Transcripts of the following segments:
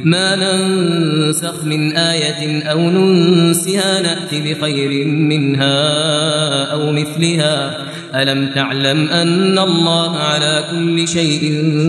ما ننسخ من آية أو ننسها نأت بخير منها أو مثلها ألم تعلم أن الله على كل شيء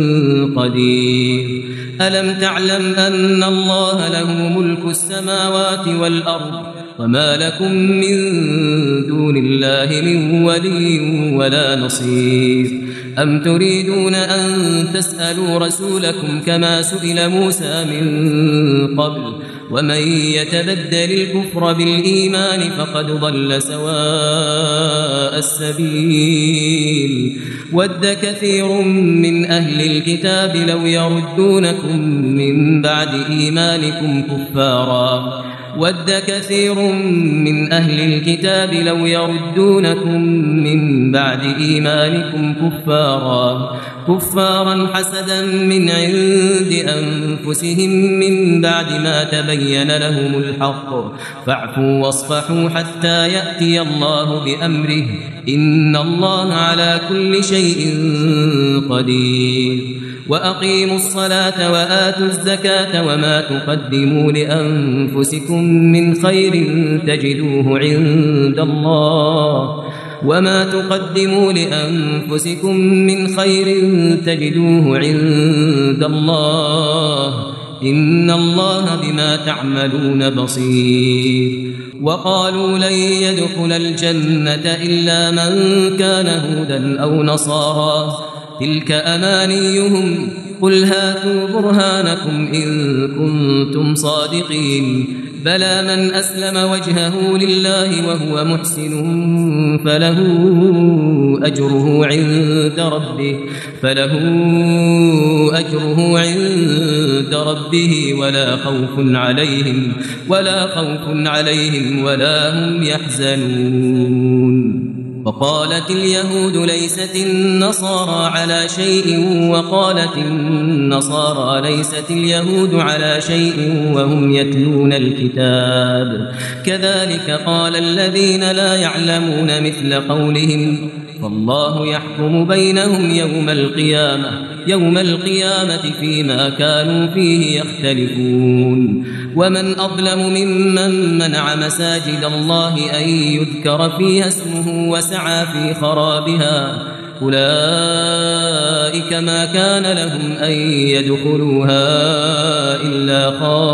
قدير ألم تعلم أن الله له ملك السماوات والأرض وما لكم من دون الله من ولي ولا نصير أم تريدون أن تسألوا رسولكم كما سئل موسى من قبل ومن يتبدل الكفر بالإيمان فقد ضل سواء السبيل ود كثير من أهل الكتاب لو يردونكم من بعد إيمانكم كفارا ود كثير من أهل الكتاب لو يردونكم من بعد إيمانكم كفارا حسدا من عند أنفسهم من بعد ما تبين لهم الحق فاعفوا واصفحوا حتى يأتي الله بأمره إن الله على كل شيء قدير وأقيموا الصلاة وآتوا الزكاة وما تقدموا لأنفسكم من خير تجدوه عند الله وما تقدموا لأنفسكم من خير تجدوه عند الله إن الله بما تعملون بصير وقالوا لن يدخل الجنة إلا من كان هودا أو نصارى تلك أمانيهم قل هاتوا برهانكم إن كنتم صادقين بلى من أسلم وجهه لله وهو محسن فله أجره عند ربه ولا خوف عليهم ولا هم يحزنون وقالت اليهود ليست النصارى على شيء وقالت النصارى ليست اليهود على شيء وهم يتلون الكتاب كذلك قال الذين لا يعلمون مثل قولهم فالله يحكم بينهم يوم القيامة فيما كانوا فيه يختلفون ومن أظلم ممن منع مساجد الله أن يذكر فيها اسمه وسعى في خرابها أولئك ما كان لهم أن يدخلوها إلا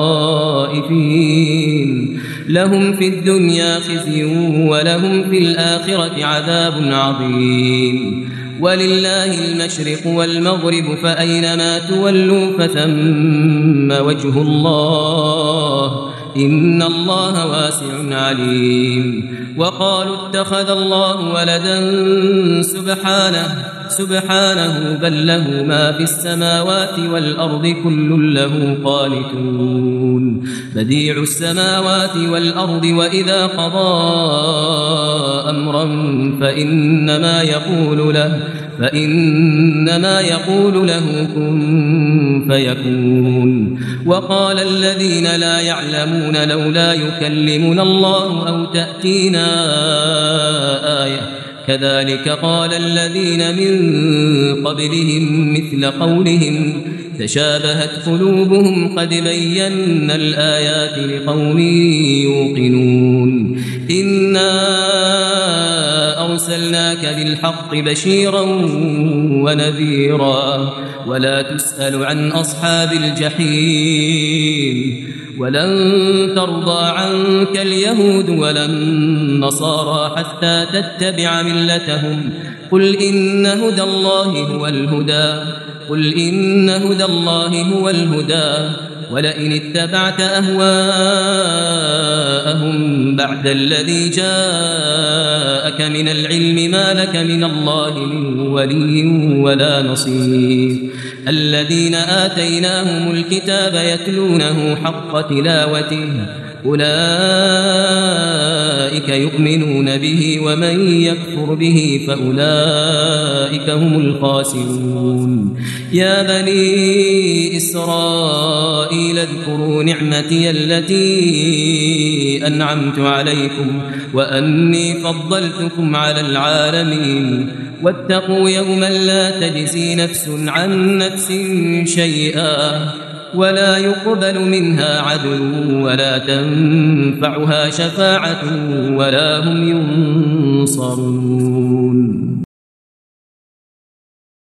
خائفين لهم في الدنيا خزي ولهم في الآخرة عذاب عظيم ولله المشرق والمغرب فأينما تولوا فثم وجه الله إن الله واسع عليم وقالوا اتخذ الله ولدا سبحانه بل له ما في السماوات والأرض كل له قانتون بديع السماوات والأرض وإذا قضى أمرا فإنما يقول له كن فيكون وقال الذين لا يعلمون لولا يكلمنا الله أو تأتينا آية كذلك قال الذين من قبلهم مثل قولهم تشابهت قلوبهم قد بينا الآيات لقوم يوقنون إنا أرسلناك بالحق بشيرا ونذيرا ولا تسأل عن أصحاب الجحيم ولن ترضى عنك اليهود ولا النصارى حتى تتبع ملتهم قل إن هدى الله هو الهدى ولئن اتبعت أهواءهم بعد الذي جاءك من العلم ما لك من الله من ولي ولا نصير الذين آتيناهم الكتاب يتلونه حق تلاوته أولئك يؤمنون به ومن يكفر به فأولئك هم الخاسرون يا بني إسرائيل اذكروا نعمتي التي أنعمت عليكم وأني فضلتكم على العالمين واتقوا يوما لا تجزي نفس عن نفس شيئا ولا يقبل منها عدل ولا تنفعها شفاعة ولا هم ينصرون.